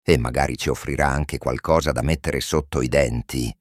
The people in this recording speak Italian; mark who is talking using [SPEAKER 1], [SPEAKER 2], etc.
[SPEAKER 1] e magari ci offrirà anche qualcosa da mettere sotto i denti.